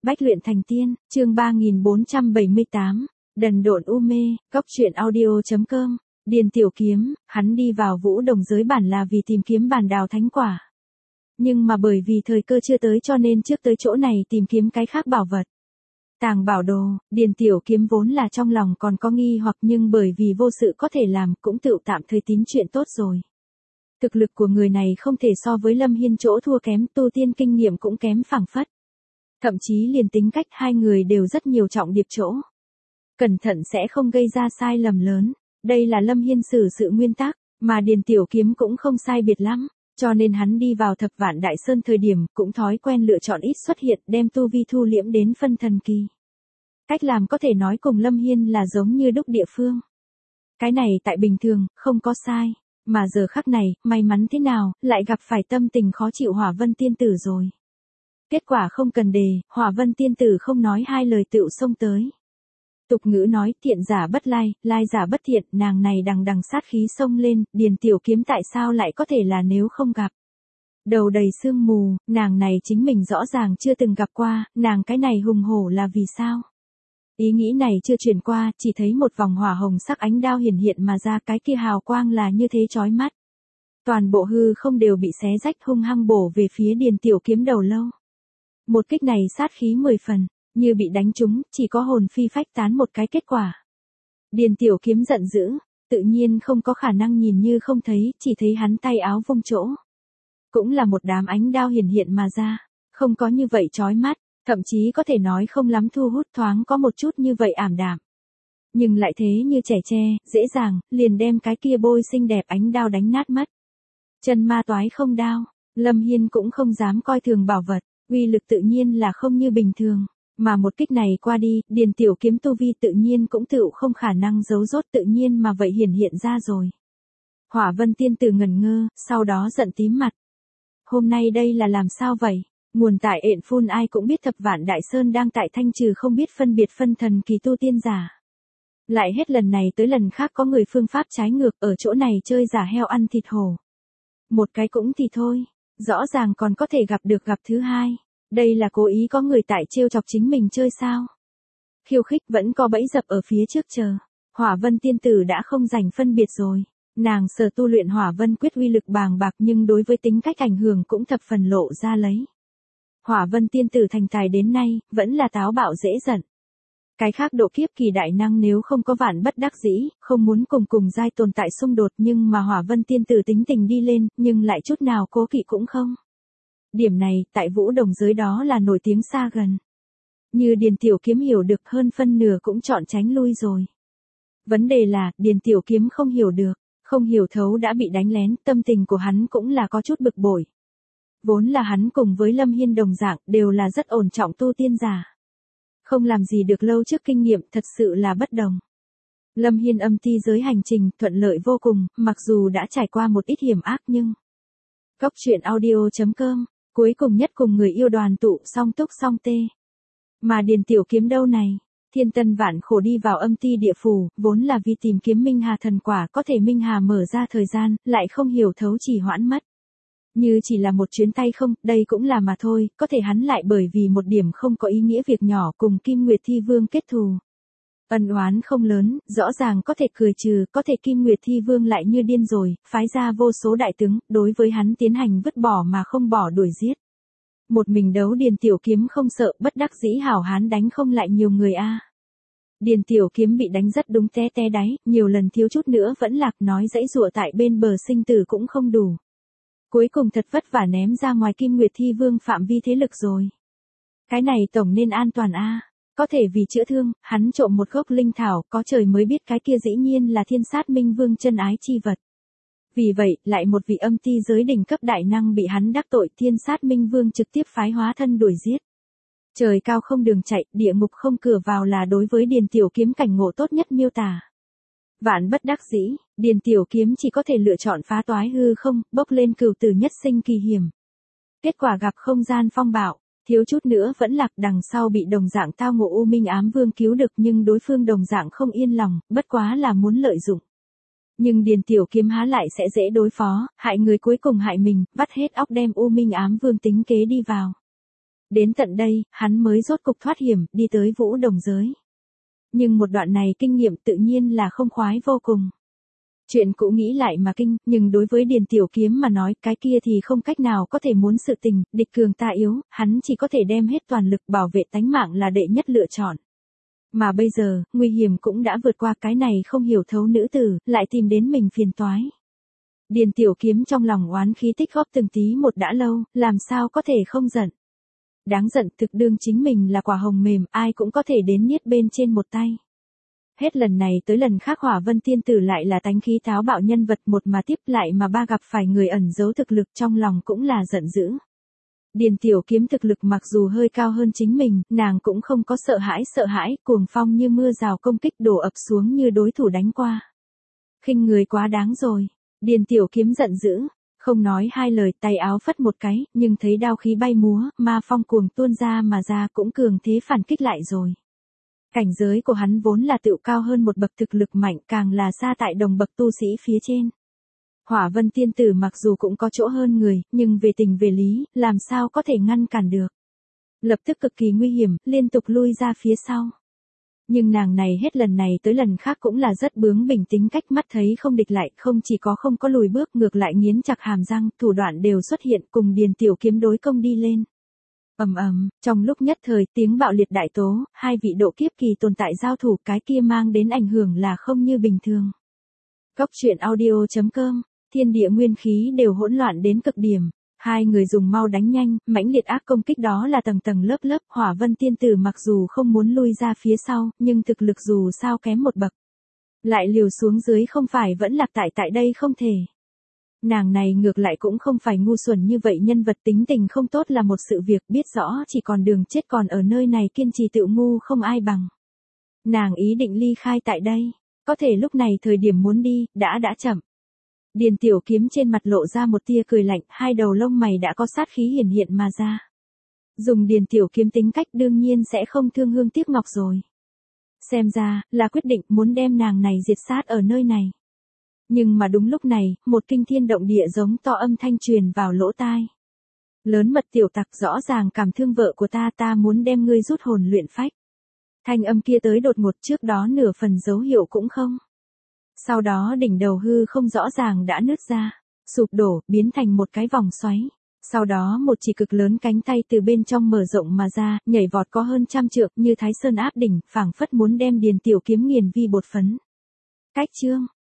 Bách luyện thành tiên, chương 3478, đần độn u mê, cóc truyện audio.com, Điền Tiểu Kiếm, hắn đi vào Vũ Đồng giới bản là vì tìm kiếm bản đào thánh quả. Nhưng mà bởi vì thời cơ chưa tới cho nên trước tới chỗ này tìm kiếm cái khác bảo vật. Tàng bảo đồ, Điền Tiểu Kiếm vốn là trong lòng còn có nghi hoặc nhưng bởi vì vô sự có thể làm cũng tự tạm thời tín chuyện tốt rồi. Thực lực của người này không thể so với Lâm Hiên chỗ thua kém, tu tiên kinh nghiệm cũng kém phảng phất. Thậm chí liền tính cách hai người đều rất nhiều trọng điệp chỗ. Cẩn thận sẽ không gây ra sai lầm lớn, đây là Lâm Hiên xử sự nguyên tắc, mà Điền Tiểu Kiếm cũng không sai biệt lắm, cho nên hắn đi vào Thập Vạn Đại Sơn thời điểm cũng thói quen lựa chọn ít xuất hiện đem tu vi thu liễm đến phân thần kỳ. Cách làm có thể nói cùng Lâm Hiên là giống như đúc địa phương. Cái này tại bình thường, không có sai, mà giờ khắc này, may mắn thế nào, lại gặp phải tâm tình khó chịu Hỏa Vân Tiên Tử rồi. Kết quả không cần đề, Hỏa Vân Tiên Tử không nói hai lời tựu xông tới. Tục ngữ nói thiện giả bất lai, lai giả bất thiện, nàng này đằng đằng sát khí xông lên, Điền Tiểu Kiếm tại sao lại có thể là nếu không gặp. Đầu đầy sương mù, nàng này chính mình rõ ràng chưa từng gặp qua, nàng cái này hùng hổ là vì sao? Ý nghĩ này chưa truyền qua, chỉ thấy một vòng hỏa hồng sắc ánh đao hiển hiện mà ra, cái kia hào quang là như thế chói mắt. Toàn bộ hư không đều bị xé rách hung hăng bổ về phía Điền Tiểu Kiếm đầu lâu. Một kích này sát khí 10 phần, như bị đánh trúng, chỉ có hồn phi phách tán một cái kết quả. Điền Tiểu Kiếm giận dữ, tự nhiên không có khả năng nhìn như không thấy, chỉ thấy hắn tay áo vung chỗ. Cũng là một đám ánh đao hiển hiện mà ra, không có như vậy chói mắt, thậm chí có thể nói không lắm thu hút, thoáng có một chút như vậy ảm đạm. Nhưng lại thế như trẻ tre, dễ dàng, liền đem cái kia bôi xinh đẹp ánh đao đánh nát mất. Chân ma toái không đao, Lâm Hiên cũng không dám coi thường bảo vật, uy lực tự nhiên là không như bình thường. Mà một kích này qua đi, Điền Tiểu Kiếm tu vi tự nhiên cũng tựu không khả năng giấu rốt tự nhiên mà vậy hiển hiện ra rồi. Hỏa Vân Tiên Tử ngẩn ngơ, sau đó giận tím mặt. Hôm nay đây là làm sao vậy? Nguồn tại ện phun ai cũng biết Thập Vạn Đại Sơn đang tại thanh trừ không biết phân biệt phân thần kỳ tu tiên giả. Lại hết lần này tới lần khác có người phương pháp trái ngược ở chỗ này chơi giả heo ăn thịt hổ. Một cái cũng thì thôi, rõ ràng còn có thể gặp thứ hai. Đây là cố ý có người tại trêu chọc chính mình chơi sao? Khiêu khích vẫn có bẫy dập ở phía trước chờ. Hỏa Vân Tiên Tử đã không rảnh phân biệt rồi. Nàng sở tu luyện Hỏa Vân quyết uy lực bàng bạc nhưng đối với tính cách ảnh hưởng cũng thập phần lộ ra lấy. Hỏa Vân Tiên Tử thành tài đến nay, vẫn là táo bạo dễ giận. Cái khác độ kiếp kỳ đại năng nếu không có vạn bất đắc dĩ, không muốn cùng giai tồn tại xung đột nhưng mà Hỏa Vân Tiên Tử tính tình đi lên, nhưng lại chút nào cố kỵ cũng không. Điểm này, tại Vũ Đồng giới đó là nổi tiếng xa gần. Như Điền Tiểu Kiếm hiểu được hơn phân nửa cũng chọn tránh lui rồi. Vấn đề là, Điền Tiểu Kiếm không hiểu được, không hiểu thấu đã bị đánh lén, tâm tình của hắn cũng là có chút bực bội. Vốn là hắn cùng với Lâm Hiên đồng dạng, đều là rất ổn trọng tu tiên giả. Không làm gì được lâu trước kinh nghiệm, thật sự là bất đồng. Lâm Hiên âm ti giới hành trình, thuận lợi vô cùng, mặc dù đã trải qua một ít hiểm ác nhưng... Cóc truyện audio.com, cuối cùng nhất cùng người yêu đoàn tụ song túc song tê. Mà Điền Tiểu Kiếm đâu này, thiên tân vạn khổ đi vào âm ti địa phủ, vốn là vì tìm kiếm Minh Hà thần quả có thể Minh Hà mở ra thời gian, lại không hiểu thấu chỉ hoãn mất. Như chỉ là một chuyến tay không, đây cũng là mà thôi, có thể hắn lại bởi vì một điểm không có ý nghĩa việc nhỏ cùng Kim Nguyệt Thi Vương kết thù. Ân oán không lớn, rõ ràng có thể cười trừ, có thể Kim Nguyệt Thi Vương lại như điên rồi, phái ra vô số đại tướng, đối với hắn tiến hành vứt bỏ mà không bỏ đuổi giết. Một mình đấu Điền Tiểu Kiếm không sợ, bất đắc dĩ hảo hán đánh không lại nhiều người a. Điền Tiểu Kiếm bị đánh rất đúng té té đáy, nhiều lần thiếu chút nữa vẫn lạc nói dãy dụa tại bên bờ sinh tử cũng không đủ. Cuối cùng thật vất vả ném ra ngoài Kim Nguyệt Thi Vương phạm vi thế lực rồi. Cái này tổng nên an toàn a. Có thể vì chữa thương, hắn trộm một gốc linh thảo, có trời mới biết cái kia dĩ nhiên là Thiên Sát Minh Vương chân ái chi vật. Vì vậy, lại một vị âm ti giới đỉnh cấp đại năng bị hắn đắc tội, Thiên Sát Minh Vương trực tiếp phái hóa thân đuổi giết. Trời cao không đường chạy, địa ngục không cửa vào là đối với Điền Tiểu Kiếm cảnh ngộ tốt nhất miêu tả. Vạn bất đắc dĩ, Điền Tiểu Kiếm chỉ có thể lựa chọn phá toái hư không, bốc lên cửu tử nhất sinh kỳ hiểm. Kết quả gặp không gian phong bạo, thiếu chút nữa vẫn lạc, đằng sau bị đồng dạng tao ngộ U Minh Ám Vương cứu được nhưng đối phương đồng dạng không yên lòng, bất quá là muốn lợi dụng. Nhưng Điền Tiểu Kiếm há lại sẽ dễ đối phó, hại người cuối cùng hại mình, vắt hết óc đem U Minh Ám Vương tính kế đi vào. Đến tận đây, hắn mới rốt cục thoát hiểm, đi tới Vũ Đồng giới. Nhưng một đoạn này kinh nghiệm tự nhiên là không khoái vô cùng. Chuyện cũ nghĩ lại mà kinh, nhưng đối với Điền Tiểu Kiếm mà nói cái kia thì không cách nào có thể muốn sự tình, địch cường ta yếu, hắn chỉ có thể đem hết toàn lực bảo vệ tánh mạng là đệ nhất lựa chọn. Mà bây giờ, nguy hiểm cũng đã vượt qua, cái này không hiểu thấu nữ tử, lại tìm đến mình phiền toái. Điền Tiểu Kiếm trong lòng oán khí tích góp từng tí một đã lâu, làm sao có thể không giận. Đáng giận thực đương chính mình là quả hồng mềm, ai cũng có thể đến niết bên trên một tay. Hết lần này tới lần khác Hỏa Vân Tiên Tử lại là tánh khí táo bạo nhân vật, một mà tiếp lại mà ba gặp phải người ẩn giấu thực lực, trong lòng cũng là giận dữ. Điền Tiểu Kiếm thực lực mặc dù hơi cao hơn chính mình, nàng cũng không có sợ hãi, cuồng phong như mưa rào công kích đổ ập xuống như đối thủ đánh qua. Khinh người quá đáng rồi. Điền Tiểu Kiếm giận dữ, không nói hai lời, tay áo phất một cái, nhưng thấy đao khí bay múa, ma phong cuồng tuôn ra mà ra, cũng cường thế phản kích lại rồi. Cảnh giới của hắn vốn là tựu cao hơn một bậc, thực lực mạnh càng là xa tại đồng bậc tu sĩ phía trên. Hỏa Vân Tiên Tử mặc dù cũng có chỗ hơn người, nhưng về tình về lý, làm sao có thể ngăn cản được. Lập tức cực kỳ nguy hiểm, liên tục lui ra phía sau. Nhưng nàng này hết lần này tới lần khác cũng là rất bướng bỉnh, tính cách mắt thấy không địch lại, không chỉ có không có lùi bước, ngược lại nghiến chặt hàm răng, thủ đoạn đều xuất hiện, cùng Điền Tiểu Kiếm đối công đi lên. Ầm ầm, trong lúc nhất thời tiếng bạo liệt đại tố, hai vị độ kiếp kỳ tồn tại giao thủ, cái kia mang đến ảnh hưởng là không như bình thường. Cốc truyện audio.com, thiên địa nguyên khí đều hỗn loạn đến cực điểm. Hai người dùng mau đánh nhanh, mãnh liệt ác công kích, đó là tầng tầng lớp lớp. Hỏa Vân Tiên Tử mặc dù không muốn lui ra phía sau, nhưng thực lực dù sao kém một bậc. Lại liều xuống dưới không phải vẫn lạc tại đây không thể. Nàng này ngược lại cũng không phải ngu xuẩn như vậy, nhân vật tính tình không tốt là một sự việc, biết rõ chỉ còn đường chết còn ở nơi này kiên trì tự ngu không ai bằng. Nàng ý định ly khai tại đây, có thể lúc này thời điểm muốn đi, đã chậm. Điền Tiểu Kiếm trên mặt lộ ra một tia cười lạnh, hai đầu lông mày đã có sát khí hiển hiện mà ra. Dùng Điền Tiểu Kiếm tính cách đương nhiên sẽ không thương hương tiếc ngọc rồi. Xem ra, là quyết định muốn đem nàng này diệt sát ở nơi này. Nhưng mà đúng lúc này, một kinh thiên động địa giống to âm thanh truyền vào lỗ tai. Lớn mật tiểu tặc, rõ ràng cảm thương vợ của ta muốn đem ngươi rút hồn luyện phách. Thanh âm kia tới đột ngột, trước đó nửa phần dấu hiệu cũng không. Sau đó đỉnh đầu hư không rõ ràng đã nứt ra, sụp đổ, biến thành một cái vòng xoáy. Sau đó một chỉ cực lớn cánh tay từ bên trong mở rộng mà ra, nhảy vọt có hơn 100 trượng, như Thái Sơn áp đỉnh, phảng phất muốn đem Điền Tiểu Kiếm nghiền vi bột phấn. Cách chương